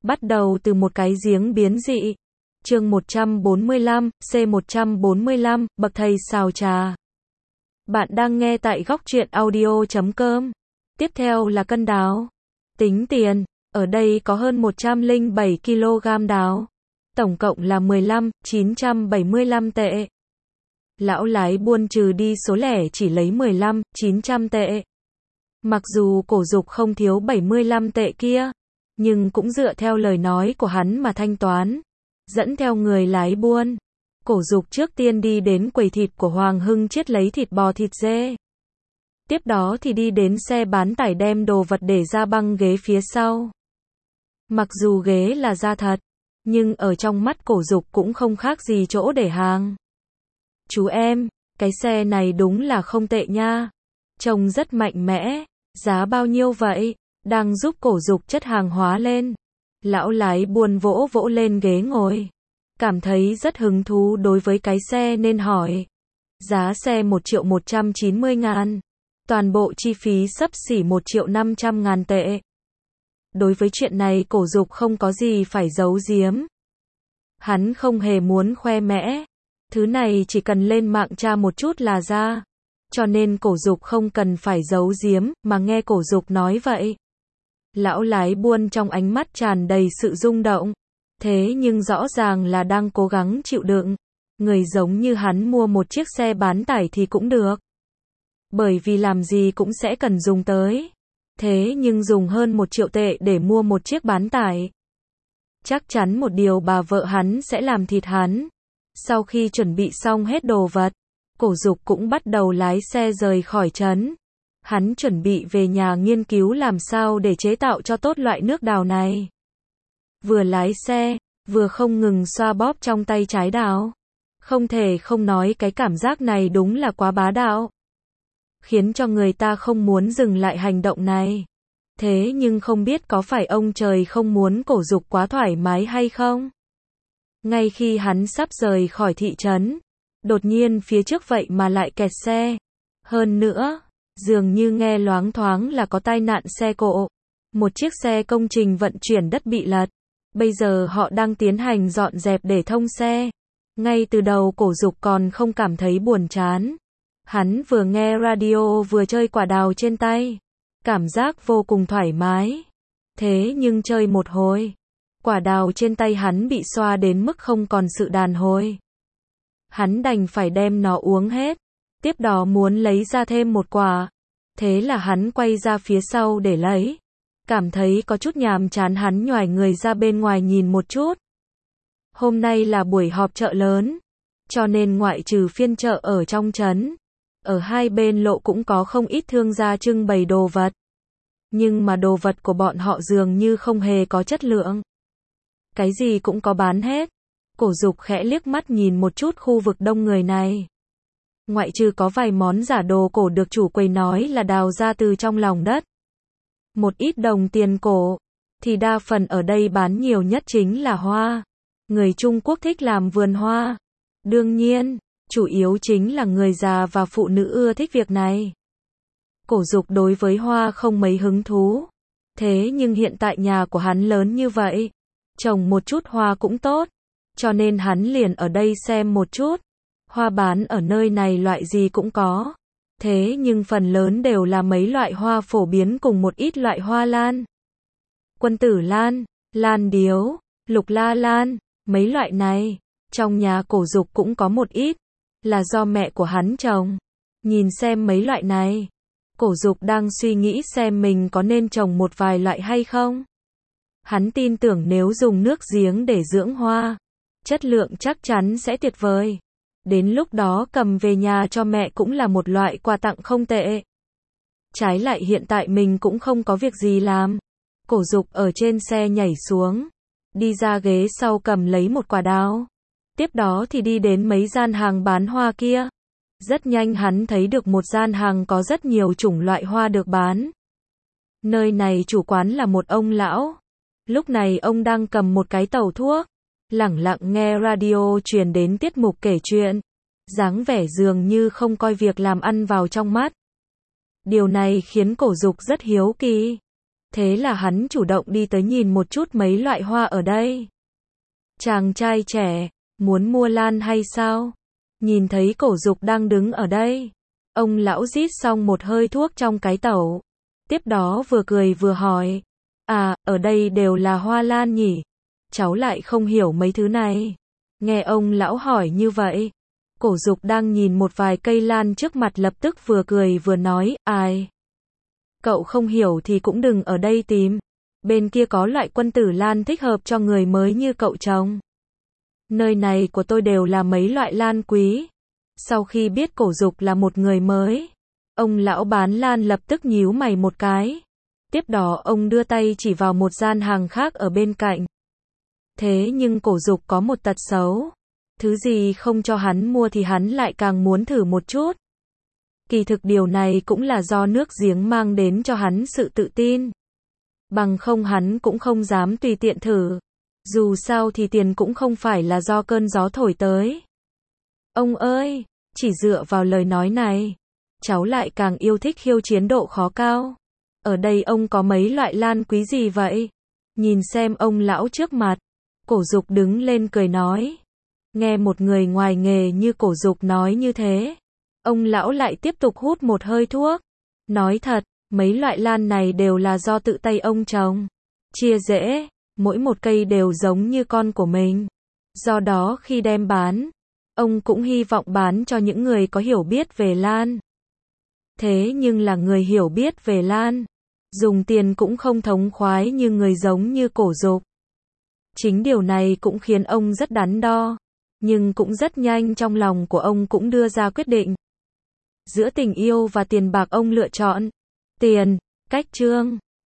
Bắt đầu từ một cái giếng biến dị. Chương 145, C145, bậc thầy xào trà. Bạn đang nghe tại góc truyện audio.com. Tiếp theo là cân đáo. Tính tiền, ở đây có hơn 107 kg đáo. Tổng cộng là 15.975 tệ. Lão lái buôn trừ đi số lẻ chỉ lấy 15.900 tệ. Mặc dù Cổ Dục không thiếu 75 tệ kia, nhưng cũng dựa theo lời nói của hắn mà thanh toán. Dẫn theo người lái buôn, Cổ Dục trước tiên đi đến quầy thịt của Hoàng Hưng Chiết lấy thịt bò thịt dê. Tiếp đó thì đi đến xe bán tải đem đồ vật để ra băng ghế phía sau. Mặc dù ghế là da thật, nhưng ở trong mắt Cổ Dục cũng không khác gì chỗ để hàng. Chú em, cái xe này đúng là không tệ nha. Trông rất mạnh mẽ. Giá bao nhiêu vậy? Đang giúp Cổ Dục chất hàng hóa lên. Lão lái buôn vỗ vỗ lên ghế ngồi. Cảm thấy rất hứng thú đối với cái xe nên hỏi. Giá xe 1.190.000. Toàn bộ chi phí xấp xỉ 1.500.000 tệ. Đối với chuyện này Cổ Dục không có gì phải giấu giếm. Hắn không hề muốn khoe mẽ. Thứ này chỉ cần lên mạng tra một chút là ra. Cho nên Cổ Dục không cần phải giấu giếm, mà nghe Cổ Dục nói vậy. Lão lái buôn trong ánh mắt tràn đầy sự rung động. Thế nhưng rõ ràng là đang cố gắng chịu đựng. Người giống như hắn mua một chiếc xe bán tải thì cũng được. Bởi vì làm gì cũng sẽ cần dùng tới. Thế nhưng dùng hơn 1 triệu tệ để mua một chiếc bán tải. Chắc chắn một điều bà vợ hắn sẽ làm thịt hắn. Sau khi chuẩn bị xong hết đồ vật, Cổ Dục cũng bắt đầu lái xe rời khỏi trấn. Hắn chuẩn bị về nhà nghiên cứu làm sao để chế tạo cho tốt loại nước đào này. Vừa lái xe, vừa không ngừng xoa bóp trong tay trái đào. Không thể không nói cái cảm giác này đúng là quá bá đạo. Khiến cho người ta không muốn dừng lại hành động này. Thế nhưng không biết có phải ông trời không muốn Cổ Dục quá thoải mái hay không? Ngay khi hắn sắp rời khỏi thị trấn, đột nhiên phía trước vậy mà lại kẹt xe. Hơn nữa, dường như nghe loáng thoáng là có tai nạn xe cộ. Một chiếc xe công trình vận chuyển đất bị lật. Bây giờ họ đang tiến hành dọn dẹp để thông xe. Ngay từ đầu Cổ Dục còn không cảm thấy buồn chán. Hắn vừa nghe radio vừa chơi quả đào trên tay. Cảm giác vô cùng thoải mái. Thế nhưng chơi một hồi, quả đào trên tay hắn bị xoa đến mức không còn sự đàn hồi. Hắn đành phải đem nó uống hết. Tiếp đó muốn lấy ra thêm một quả. Thế là hắn quay ra phía sau để lấy. Cảm thấy có chút nhàm chán hắn nhoài người ra bên ngoài nhìn một chút. Hôm nay là buổi họp chợ lớn. Cho nên ngoại trừ phiên chợ ở trong trấn, ở hai bên lộ cũng có không ít thương gia trưng bày đồ vật. Nhưng mà đồ vật của bọn họ dường như không hề có chất lượng. Cái gì cũng có bán hết. Cổ Dục khẽ liếc mắt nhìn một chút khu vực đông người này. Ngoại trừ có vài món giả đồ cổ được chủ quầy nói là đào ra từ trong lòng đất. Một ít đồng tiền cổ, thì đa phần ở đây bán nhiều nhất chính là hoa. Người Trung Quốc thích làm vườn hoa. Đương nhiên, chủ yếu chính là người già và phụ nữ ưa thích việc này. Cổ Dục đối với hoa không mấy hứng thú. Thế nhưng hiện tại nhà của hắn lớn như vậy, trồng một chút hoa cũng tốt. Cho nên hắn liền ở đây xem một chút. Hoa bán ở nơi này loại gì cũng có. Thế nhưng phần lớn đều là mấy loại hoa phổ biến cùng một ít loại hoa lan. Quân tử lan, lan điếu, lục la lan, mấy loại này. Trong nhà Cổ Dục cũng có một ít. Là do mẹ của hắn trồng. Nhìn xem mấy loại này. Cổ Dục đang suy nghĩ xem mình có nên trồng một vài loại hay không. Hắn tin tưởng nếu dùng nước giếng để dưỡng hoa, chất lượng chắc chắn sẽ tuyệt vời. Đến lúc đó cầm về nhà cho mẹ cũng là một loại quà tặng không tệ. Trái lại hiện tại mình cũng không có việc gì làm. Cổ Dục ở trên xe nhảy xuống. Đi ra ghế sau cầm lấy một quả đào. Tiếp đó thì đi đến mấy gian hàng bán hoa kia. Rất nhanh hắn thấy được một gian hàng có rất nhiều chủng loại hoa được bán. Nơi này chủ quán là một ông lão. Lúc này ông đang cầm một cái tàu thuốc. Lẳng lặng nghe radio truyền đến tiết mục kể chuyện. Dáng vẻ dường như không coi việc làm ăn vào trong mắt. Điều này khiến Cổ Dục rất hiếu kỳ. Thế là hắn chủ động đi tới nhìn một chút mấy loại hoa ở đây. Chàng trai trẻ, muốn mua lan hay sao? Nhìn thấy Cổ Dục đang đứng ở đây. Ông lão rít xong một hơi thuốc trong cái tẩu. Tiếp đó vừa cười vừa hỏi. À, ở đây đều là hoa lan nhỉ? Cháu lại không hiểu mấy thứ này. Nghe ông lão hỏi như vậy. Cổ Dục đang nhìn một vài cây lan trước mặt lập tức vừa cười vừa nói, ai? Cậu không hiểu thì cũng đừng ở đây tìm. Bên kia có loại quân tử lan thích hợp cho người mới như cậu trồng. Nơi này của tôi đều là mấy loại lan quý. Sau khi biết Cổ Dục là một người mới, ông lão bán lan lập tức nhíu mày một cái. Tiếp đó ông đưa tay chỉ vào một gian hàng khác ở bên cạnh. Thế nhưng Cổ Dục có một tật xấu. Thứ gì không cho hắn mua thì hắn lại càng muốn thử một chút. Kỳ thực điều này cũng là do nước giếng mang đến cho hắn sự tự tin. Bằng không hắn cũng không dám tùy tiện thử. Dù sao thì tiền cũng không phải là do cơn gió thổi tới. Ông ơi, chỉ dựa vào lời nói này, cháu lại càng yêu thích khiêu chiến độ khó cao. Ở đây ông có mấy loại lan quý gì vậy? Nhìn xem ông lão trước mặt, Cổ Dục đứng lên cười nói. Nghe một người ngoài nghề như Cổ Dục nói như thế, ông lão lại tiếp tục hút một hơi thuốc. Nói thật, mấy loại lan này đều là do tự tay ông trồng. Chia rễ, mỗi một cây đều giống như con của mình. Do đó khi đem bán, ông cũng hy vọng bán cho những người có hiểu biết về lan. Thế nhưng là người hiểu biết về lan, dùng tiền cũng không thống khoái như người giống như Cổ Dục. Chính điều này cũng khiến ông rất đắn đo, nhưng cũng rất nhanh trong lòng của ông cũng đưa ra quyết định. Giữa tình yêu và tiền bạc ông lựa chọn tiền. Cách chương